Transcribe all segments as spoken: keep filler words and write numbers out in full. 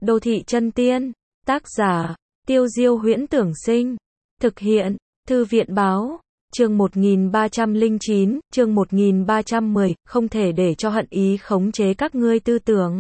Đô thị chân tiên. Tác giả, Tiêu Diêu Huyễn Tưởng Sinh. Thực hiện, Thư viện báo. Chương một nghìn ba trăm lẻ chín, chương một nghìn ba trăm mười, không thể để cho hận ý khống chế các ngươi tư tưởng.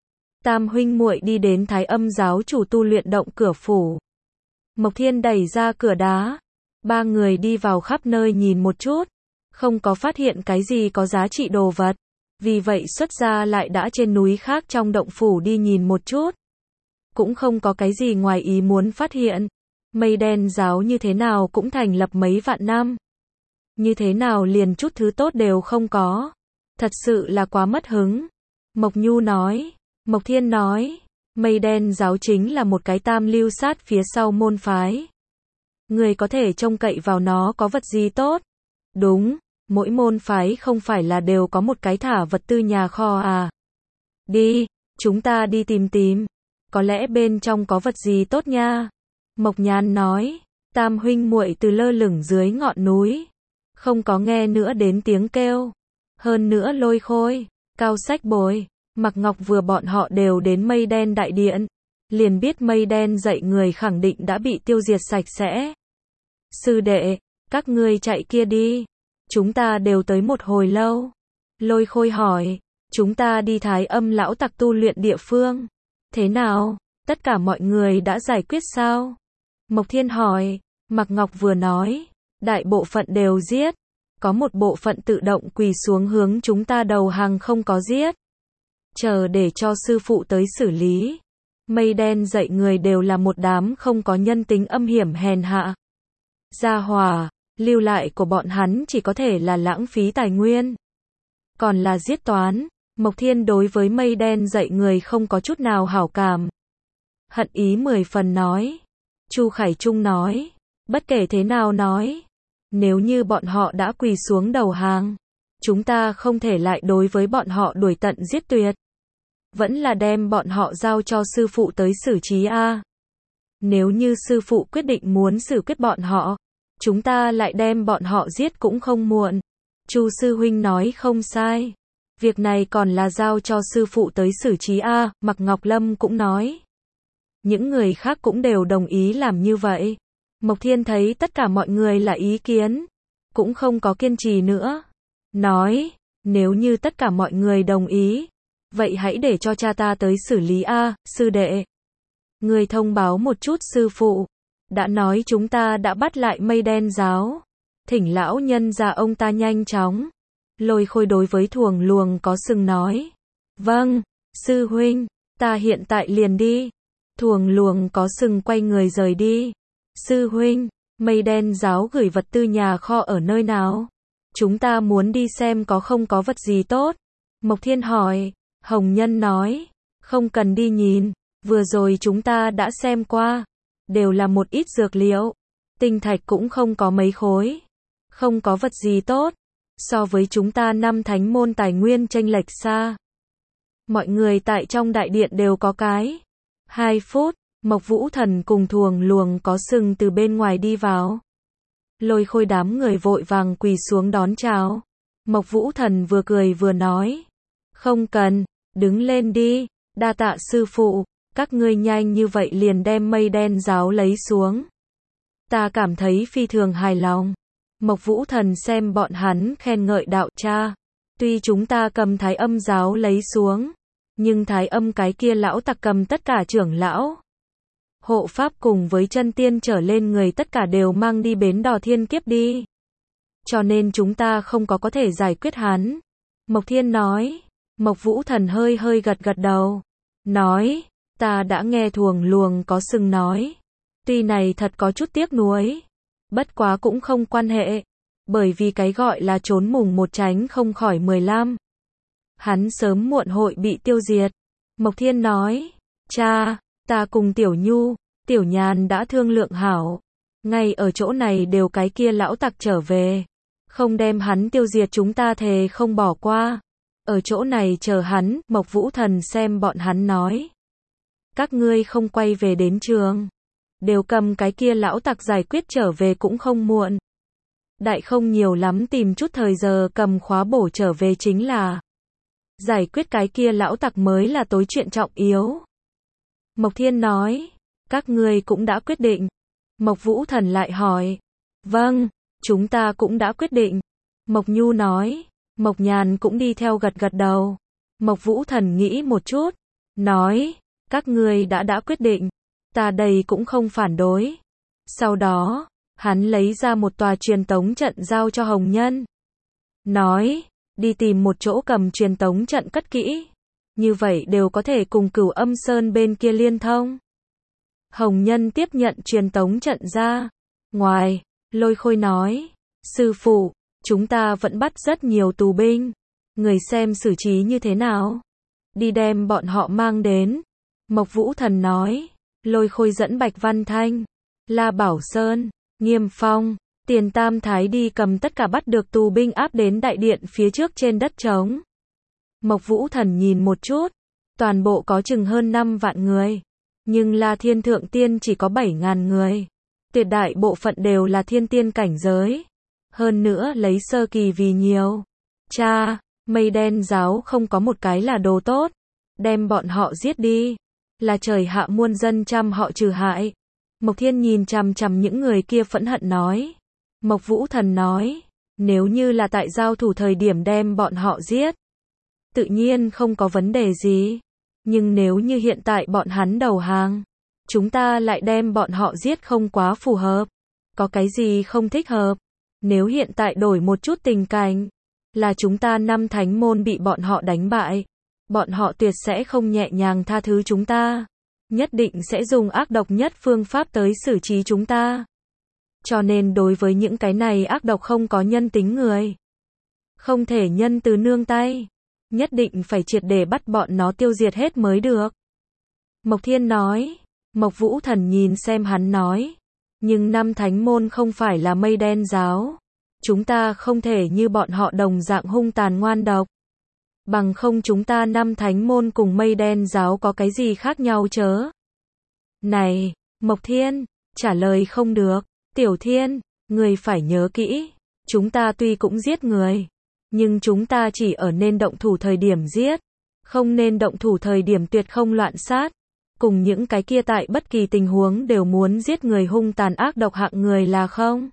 Tam huynh muội đi đến Thái Âm giáo chủ tu luyện động cửa phủ. Mộc Thiên đẩy ra cửa đá. Ba người đi vào khắp nơi nhìn một chút. Không có phát hiện cái gì có giá trị đồ vật. Vì vậy xuất ra lại đã trên núi khác trong động phủ đi nhìn một chút. Cũng không có cái gì ngoài ý muốn phát hiện. Mây đen giáo như thế nào cũng thành lập mấy vạn năm. Như thế nào liền chút thứ tốt đều không có. Thật sự là quá mất hứng. Mộc Nhu nói. Mộc Thiên nói. Mây đen giáo chính là một cái tam lưu sát phía sau môn phái. Người có thể trông cậy vào nó có vật gì tốt. Đúng, mỗi môn phái không phải là đều có một cái thả vật tư nhà kho à. Đi, chúng ta đi tìm tìm. Có lẽ bên trong có vật gì tốt nha. Mộc Nhan nói. Tam huynh muội từ lơ lửng dưới ngọn núi. Không có nghe nữa đến tiếng kêu. Hơn nữa Lôi Khôi, Cao Sách Bồi, Mạc Ngọc vừa bọn họ đều đến mây đen đại điện. Liền biết mây đen dạy người khẳng định đã bị tiêu diệt sạch sẽ. Sư đệ, các ngươi chạy kia đi. Chúng ta đều tới một hồi lâu. Lôi Khôi hỏi. Chúng ta đi Thái Âm lão tặc tu luyện địa phương. Thế nào? Tất cả mọi người đã giải quyết sao? Mộc Thiên hỏi. Mạc Ngọc vừa nói. Đại bộ phận đều giết. Có một bộ phận tự động quỳ xuống hướng chúng ta đầu hàng không có giết. Chờ để cho sư phụ tới xử lý. Mây đen dạy người đều là một đám không có nhân tính âm hiểm hèn hạ. Gia hỏa, lưu lại của bọn hắn chỉ có thể là lãng phí tài nguyên. Còn là giết toán. Mộc Thiên đối với mây đen dạy người không có chút nào hảo cảm. Hận ý mười phần nói. Chu Khải Trung nói. Bất kể thế nào nói. Nếu như bọn họ đã quỳ xuống đầu hàng. Chúng ta không thể lại đối với bọn họ đuổi tận giết tuyệt. Vẫn là đem bọn họ giao cho sư phụ tới xử trí a. Nếu như sư phụ quyết định muốn xử quyết bọn họ. Chúng ta lại đem bọn họ giết cũng không muộn. Chu sư huynh nói không sai. Việc này còn là giao cho sư phụ tới xử trí a. Mạc Ngọc Lâm cũng nói. Những người khác cũng đều đồng ý làm như vậy. Mộc Thiên thấy tất cả mọi người là ý kiến. Cũng không có kiên trì nữa. Nói, nếu như tất cả mọi người đồng ý. Vậy hãy để cho cha ta tới xử lý a, sư đệ. Người thông báo một chút sư phụ. Đã nói chúng ta đã bắt lại mây đen giáo. Thỉnh lão nhân ra ông ta nhanh chóng. Lôi Khôi đối với Thuồng Luồng có sừng nói. Vâng, sư huynh, ta hiện tại liền đi. Thuồng Luồng có sừng quay người rời đi. Sư huynh, mây đen giáo gửi vật tư nhà kho ở nơi nào? Chúng ta muốn đi xem có không có vật gì tốt. Mộc Thiên hỏi. Hồng Nhân nói. Không cần đi nhìn. Vừa rồi chúng ta đã xem qua. Đều là một ít dược liệu. Tinh thạch cũng không có mấy khối. Không có vật gì tốt. So với chúng ta năm thánh môn tài nguyên chênh lệch xa. Mọi người tại trong đại điện đều có cái. Hai phút. Mộc Vũ Thần cùng Thuồng Luồng có sừng từ bên ngoài đi vào. Lôi Khôi đám người vội vàng quỳ xuống đón chào. Mộc Vũ Thần vừa cười vừa nói. Không cần, đứng lên đi, đa tạ sư phụ, các ngươi nhanh như vậy liền đem mây đen giáo lấy xuống. Ta cảm thấy phi thường hài lòng. Mộc Vũ Thần xem bọn hắn khen ngợi đạo cha. Tuy chúng ta cầm Thái Âm giáo lấy xuống, nhưng Thái Âm cái kia lão tặc cầm tất cả trưởng lão. Hộ pháp cùng với chân tiên trở lên người tất cả đều mang đi bến đò thiên kiếp đi. Cho nên chúng ta không có có thể giải quyết hắn. Mộc Thiên nói. Mộc Vũ Thần hơi hơi gật gật đầu. Nói. Ta đã nghe Thuồng Luồng có sừng nói. Tuy này thật có chút tiếc nuối. Bất quá cũng không quan hệ. Bởi vì cái gọi là trốn mùng một tránh không khỏi mười lăm. Hắn sớm muộn hội bị tiêu diệt. Mộc Thiên nói. Cha. Ta cùng Tiểu Nhu, Tiểu Nhàn đã thương lượng hảo. Ngay ở chỗ này đều cái kia lão tặc trở về. Không đem hắn tiêu diệt chúng ta thề không bỏ qua. Ở chỗ này chờ hắn, Mộc Vũ Thần xem bọn hắn nói. Các ngươi không quay về đến trường. Đều cầm cái kia lão tặc giải quyết trở về cũng không muộn. Đại không nhiều lắm tìm chút thời giờ cầm khóa bổ trở về chính là. Giải quyết cái kia lão tặc mới là tối chuyện trọng yếu. Mộc Thiên nói, các ngươi cũng đã quyết định. Mộc Vũ Thần lại hỏi, vâng, chúng ta cũng đã quyết định. Mộc Nhu nói, Mộc Nhàn cũng đi theo gật gật đầu. Mộc Vũ Thần nghĩ một chút, nói, các ngươi đã đã quyết định, ta đây cũng không phản đối. Sau đó, hắn lấy ra một tòa truyền tống trận giao cho Hồng Nhân. Nói, đi tìm một chỗ cầm truyền tống trận cất kỹ. Như vậy đều có thể cùng Cửu Âm Sơn bên kia liên thông. Hồng Nhân tiếp nhận truyền tống trận ra. Ngoài, Lôi Khôi nói, sư phụ, chúng ta vẫn bắt rất nhiều tù binh. Người xem xử trí như thế nào? Đi đem bọn họ mang đến. Mộc Vũ Thần nói, Lôi Khôi dẫn Bạch Văn Thanh, La Bảo Sơn, Nghiêm Phong, Tiền Tam Thái đi cầm tất cả bắt được tù binh áp đến đại điện phía trước trên đất trống. Mộc Vũ Thần nhìn một chút, toàn bộ có chừng hơn năm vạn người. Nhưng La Thiên Thượng Tiên chỉ có bảy ngàn người. Tuyệt đại bộ phận đều là thiên tiên cảnh giới. Hơn nữa lấy sơ kỳ vì nhiều. Cha, Mây Đen giáo không có một cái là đồ tốt. Đem bọn họ giết đi. Là trời hạ muôn dân trăm họ trừ hại. Mộc Thiên nhìn chằm chằm những người kia phẫn hận nói. Mộc Vũ Thần nói, nếu như là tại giao thủ thời điểm đem bọn họ giết, tự nhiên không có vấn đề gì. Nhưng nếu như hiện tại bọn hắn đầu hàng, chúng ta lại đem bọn họ giết không quá phù hợp. Có cái gì không thích hợp? Nếu hiện tại đổi một chút tình cảnh, là chúng ta năm thánh môn bị bọn họ đánh bại, bọn họ tuyệt sẽ không nhẹ nhàng tha thứ chúng ta. Nhất định sẽ dùng ác độc nhất phương pháp tới xử trí chúng ta. Cho nên đối với những cái này ác độc không có nhân tính người, không thể nhân từ nương tay. Nhất định phải triệt để bắt bọn nó tiêu diệt hết mới được. Mộc Thiên nói. Mộc Vũ Thần nhìn xem hắn nói. Nhưng năm thánh môn không phải là Mây Đen giáo. Chúng ta không thể như bọn họ đồng dạng hung tàn ngoan độc. Bằng không chúng ta năm thánh môn cùng Mây Đen giáo có cái gì khác nhau chớ? Này, Mộc Thiên, trả lời không được. Tiểu Thiên, người phải nhớ kỹ. Chúng ta tuy cũng giết người, nhưng chúng ta chỉ ở nên động thủ thời điểm giết. Không nên động thủ thời điểm tuyệt không loạn sát. Cùng những cái kia tại bất kỳ tình huống đều muốn giết người hung tàn ác độc hạng người là không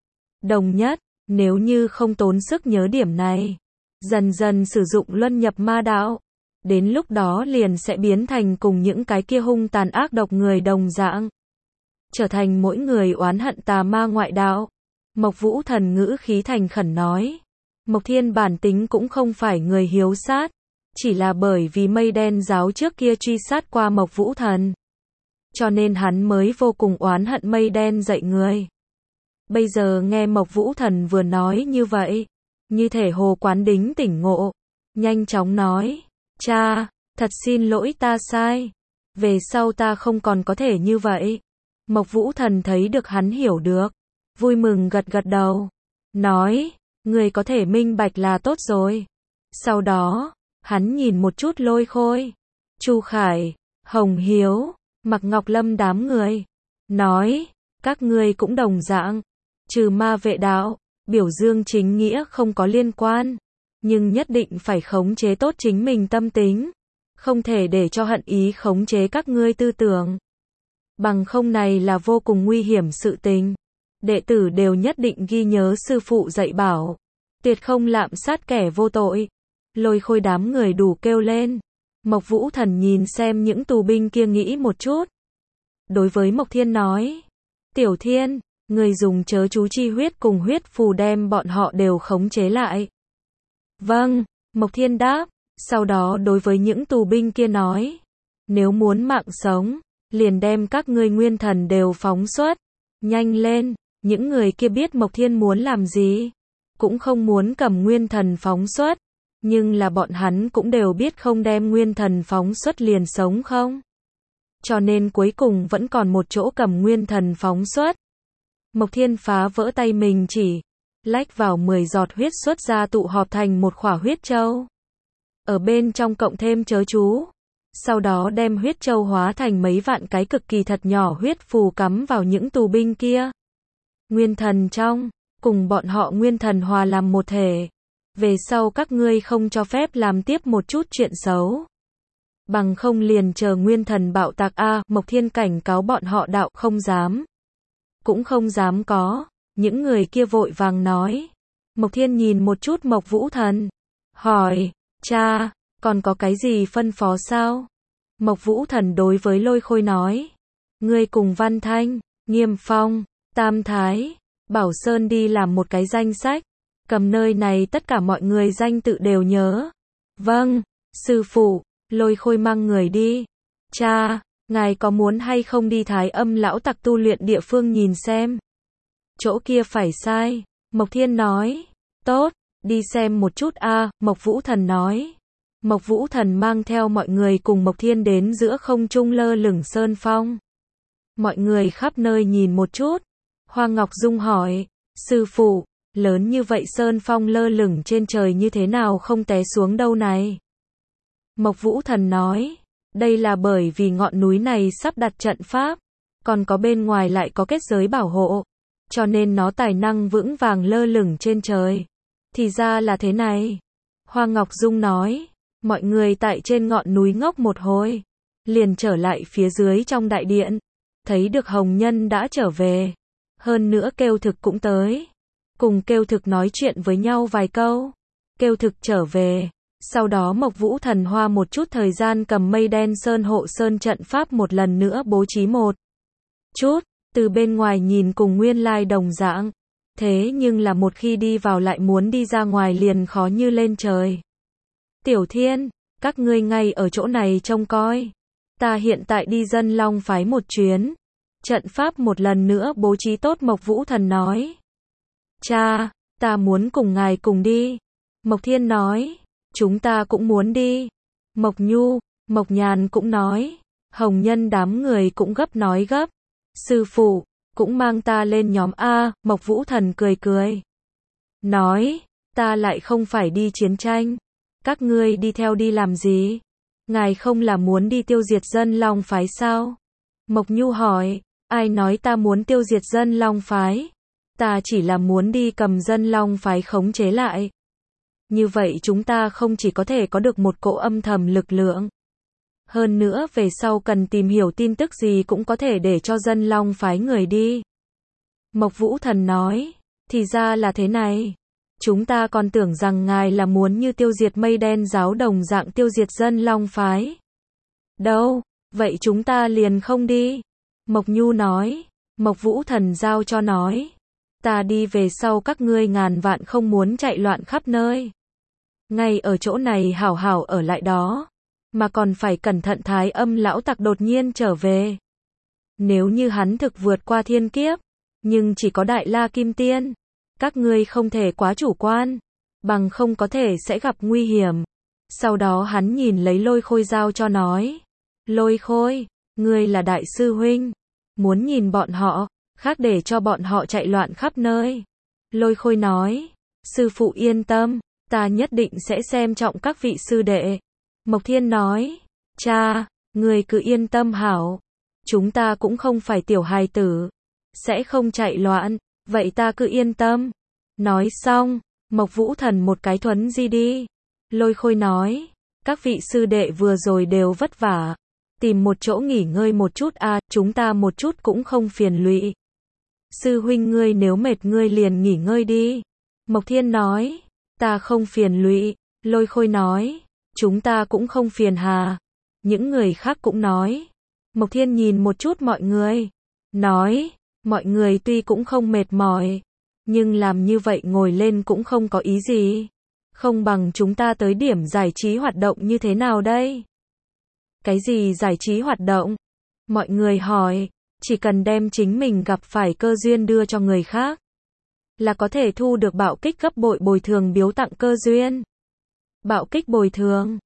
đồng nhất. Nếu như không tốn sức nhớ điểm này, dần dần sử dụng luân nhập ma đạo, đến lúc đó liền sẽ biến thành cùng những cái kia hung tàn ác độc người đồng dạng, trở thành mỗi người oán hận tà ma ngoại đạo. Mộc Vũ Thần ngữ khí thành khẩn nói. Mộc Thiên bản tính cũng không phải người hiếu sát, chỉ là bởi vì Mây Đen giáo trước kia truy sát qua Mộc Vũ Thần, cho nên hắn mới vô cùng oán hận Mây Đen dạy người. Bây giờ nghe Mộc Vũ Thần vừa nói như vậy, như thể Hồ Quán Đính tỉnh ngộ, nhanh chóng nói, cha, thật xin lỗi ta sai, về sau ta không còn có thể như vậy. Mộc Vũ Thần thấy được hắn hiểu được, vui mừng gật gật đầu, nói, người có thể minh bạch là tốt rồi. Sau đó, hắn nhìn một chút Lôi Khôi, Chu Khải, Hồng Hiếu, Mạc Ngọc Lâm đám người, nói, các ngươi cũng đồng dạng, trừ ma vệ đạo, biểu dương chính nghĩa không có liên quan, nhưng nhất định phải khống chế tốt chính mình tâm tính, không thể để cho hận ý khống chế các ngươi tư tưởng. Bằng không này là vô cùng nguy hiểm sự tình. Đệ tử đều nhất định ghi nhớ sư phụ dạy bảo, tuyệt không lạm sát kẻ vô tội. Lôi Khôi đám người đủ kêu lên. Mộc Vũ Thần nhìn xem những tù binh kia nghĩ một chút. Đối với Mộc Thiên nói, Tiểu Thiên, người dùng chớ chú chi huyết cùng huyết phù đem bọn họ đều khống chế lại. Vâng, Mộc Thiên đáp. Sau đó đối với những tù binh kia nói, nếu muốn mạng sống, liền đem các ngươi nguyên thần đều phóng xuất. Nhanh lên. Những người kia biết Mộc Thiên muốn làm gì, cũng không muốn cầm nguyên thần phóng xuất, nhưng là bọn hắn cũng đều biết không đem nguyên thần phóng xuất liền sống không. Cho nên cuối cùng vẫn còn một chỗ cầm nguyên thần phóng xuất. Mộc Thiên phá vỡ tay mình chỉ, lách vào mười giọt huyết xuất ra tụ họp thành một khỏa huyết châu. Ở bên trong cộng thêm chớ chú. Sau đó đem huyết châu hóa thành mấy vạn cái cực kỳ thật nhỏ huyết phù cắm vào những tù binh kia. Nguyên thần trong, cùng bọn họ nguyên thần hòa làm một thể. Về sau các ngươi không cho phép làm tiếp một chút chuyện xấu. Bằng không liền chờ nguyên thần bạo tạc a, Mộc Thiên cảnh cáo bọn họ đạo không dám. Cũng không dám có, những người kia vội vàng nói. Mộc Thiên nhìn một chút Mộc Vũ Thần, hỏi, cha, còn có cái gì phân phó sao? Mộc Vũ Thần đối với Lôi Khôi nói, ngươi cùng Văn Thanh, Nghiêm Phong, Tam Thái, Bảo Sơn đi làm một cái danh sách, cầm nơi này tất cả mọi người danh tự đều nhớ. Vâng, sư phụ. Lôi Khôi mang người đi. Cha, ngài có muốn hay không đi Thái Âm lão tặc tu luyện địa phương nhìn xem? Chỗ kia phải sai. Mộc Thiên nói. Tốt, đi xem một chút a, Mộc Vũ Thần nói. Mộc Vũ Thần mang theo mọi người cùng Mộc Thiên đến giữa không trung lơ lửng sơn phong. Mọi người khắp nơi nhìn một chút. Hoa Ngọc Dung hỏi, sư phụ, lớn như vậy sơn phong lơ lửng trên trời như thế nào không té xuống đâu này? Mộc Vũ Thần nói, đây là bởi vì ngọn núi này sắp đặt trận pháp, còn có bên ngoài lại có kết giới bảo hộ, cho nên nó tài năng vững vàng lơ lửng trên trời. Thì ra là thế này. Hoa Ngọc Dung nói, mọi người tại trên ngọn núi ngốc một hồi, liền trở lại phía dưới trong đại điện, thấy được Hồng Nhân đã trở về, hơn nữa Kêu Thực cũng tới, cùng Kêu Thực nói chuyện với nhau vài câu. Kêu Thực trở về. Sau đó Mộc Vũ Thần hoa một chút thời gian cầm mây đen sơn hộ sơn trận pháp một lần nữa bố trí một chút, từ bên ngoài nhìn cùng nguyên lai đồng dạng. Thế nhưng là một khi đi vào lại muốn đi ra ngoài liền khó như lên trời. Tiểu Thiên, các ngươi ngay ở chỗ này trông coi. Ta hiện tại đi Dân Long phái một chuyến. Trận pháp một lần nữa bố trí tốt, Mộc Vũ Thần nói. Cha, ta muốn cùng ngài cùng đi. Mộc Thiên nói. Chúng ta cũng muốn đi. Mộc Nhu, Mộc Nhàn cũng nói. Hồng Nhân đám người cũng gấp nói gấp. Sư phụ, cũng mang ta lên nhóm A. Mộc Vũ Thần cười cười. Nói, ta lại không phải đi chiến tranh. Các ngươi đi theo đi làm gì? Ngài không là muốn đi tiêu diệt Dân Long phái sao? Mộc Nhu hỏi, ai nói ta muốn tiêu diệt Dân Long phái? Ta chỉ là muốn đi cầm Dân Long phái khống chế lại. Như vậy chúng ta không chỉ có thể có được một cỗ âm thầm lực lượng. Hơn nữa về sau cần tìm hiểu tin tức gì cũng có thể để cho Dân Long phái người đi. Mộc Vũ Thần nói, thì ra là thế này. Chúng ta còn tưởng rằng ngài là muốn như tiêu diệt mây đen giáo đồng dạng tiêu diệt Dân Long phái. Đâu, vậy chúng ta liền không đi. Mộc Nhu nói, Mộc Vũ Thần giao cho nói. Ta đi về sau các ngươi ngàn vạn không muốn chạy loạn khắp nơi. Ngay ở chỗ này hảo hảo ở lại đó. Mà còn phải cẩn thận Thái Âm lão tặc đột nhiên trở về. Nếu như hắn thực vượt qua thiên kiếp, nhưng chỉ có Đại La Kim Tiên. Các ngươi không thể quá chủ quan, bằng không có thể sẽ gặp nguy hiểm. Sau đó hắn nhìn lấy Lôi Khôi giao cho nói. Lôi Khôi, ngươi là đại sư huynh. Muốn nhìn bọn họ, khác để cho bọn họ chạy loạn khắp nơi. Lôi Khôi nói, sư phụ yên tâm, ta nhất định sẽ xem trọng các vị sư đệ. Mộc Thiên nói, cha, ngươi cứ yên tâm hảo. Chúng ta cũng không phải tiểu hài tử, sẽ không chạy loạn, vậy ta cứ yên tâm. Nói xong, Mộc Vũ Thần một cái thuấn di đi. Lôi Khôi nói, các vị sư đệ vừa rồi đều vất vả. Tìm một chỗ nghỉ ngơi một chút à, chúng ta một chút cũng không phiền lụy. Sư huynh ngươi nếu mệt ngươi liền nghỉ ngơi đi. Mộc Thiên nói, ta không phiền lụy. Lôi Khôi nói, chúng ta cũng không phiền hà. Những người khác cũng nói. Mộc Thiên nhìn một chút mọi người. Nói, mọi người tuy cũng không mệt mỏi. Nhưng làm như vậy ngồi lên cũng không có ý gì. Không bằng chúng ta tới điểm giải trí hoạt động như thế nào đây? Cái gì giải trí hoạt động? Mọi người hỏi, chỉ cần đem chính mình gặp phải cơ duyên đưa cho người khác, là có thể thu được bạo kích gấp bội bồi thường biếu tặng cơ duyên. Bạo kích bồi thường.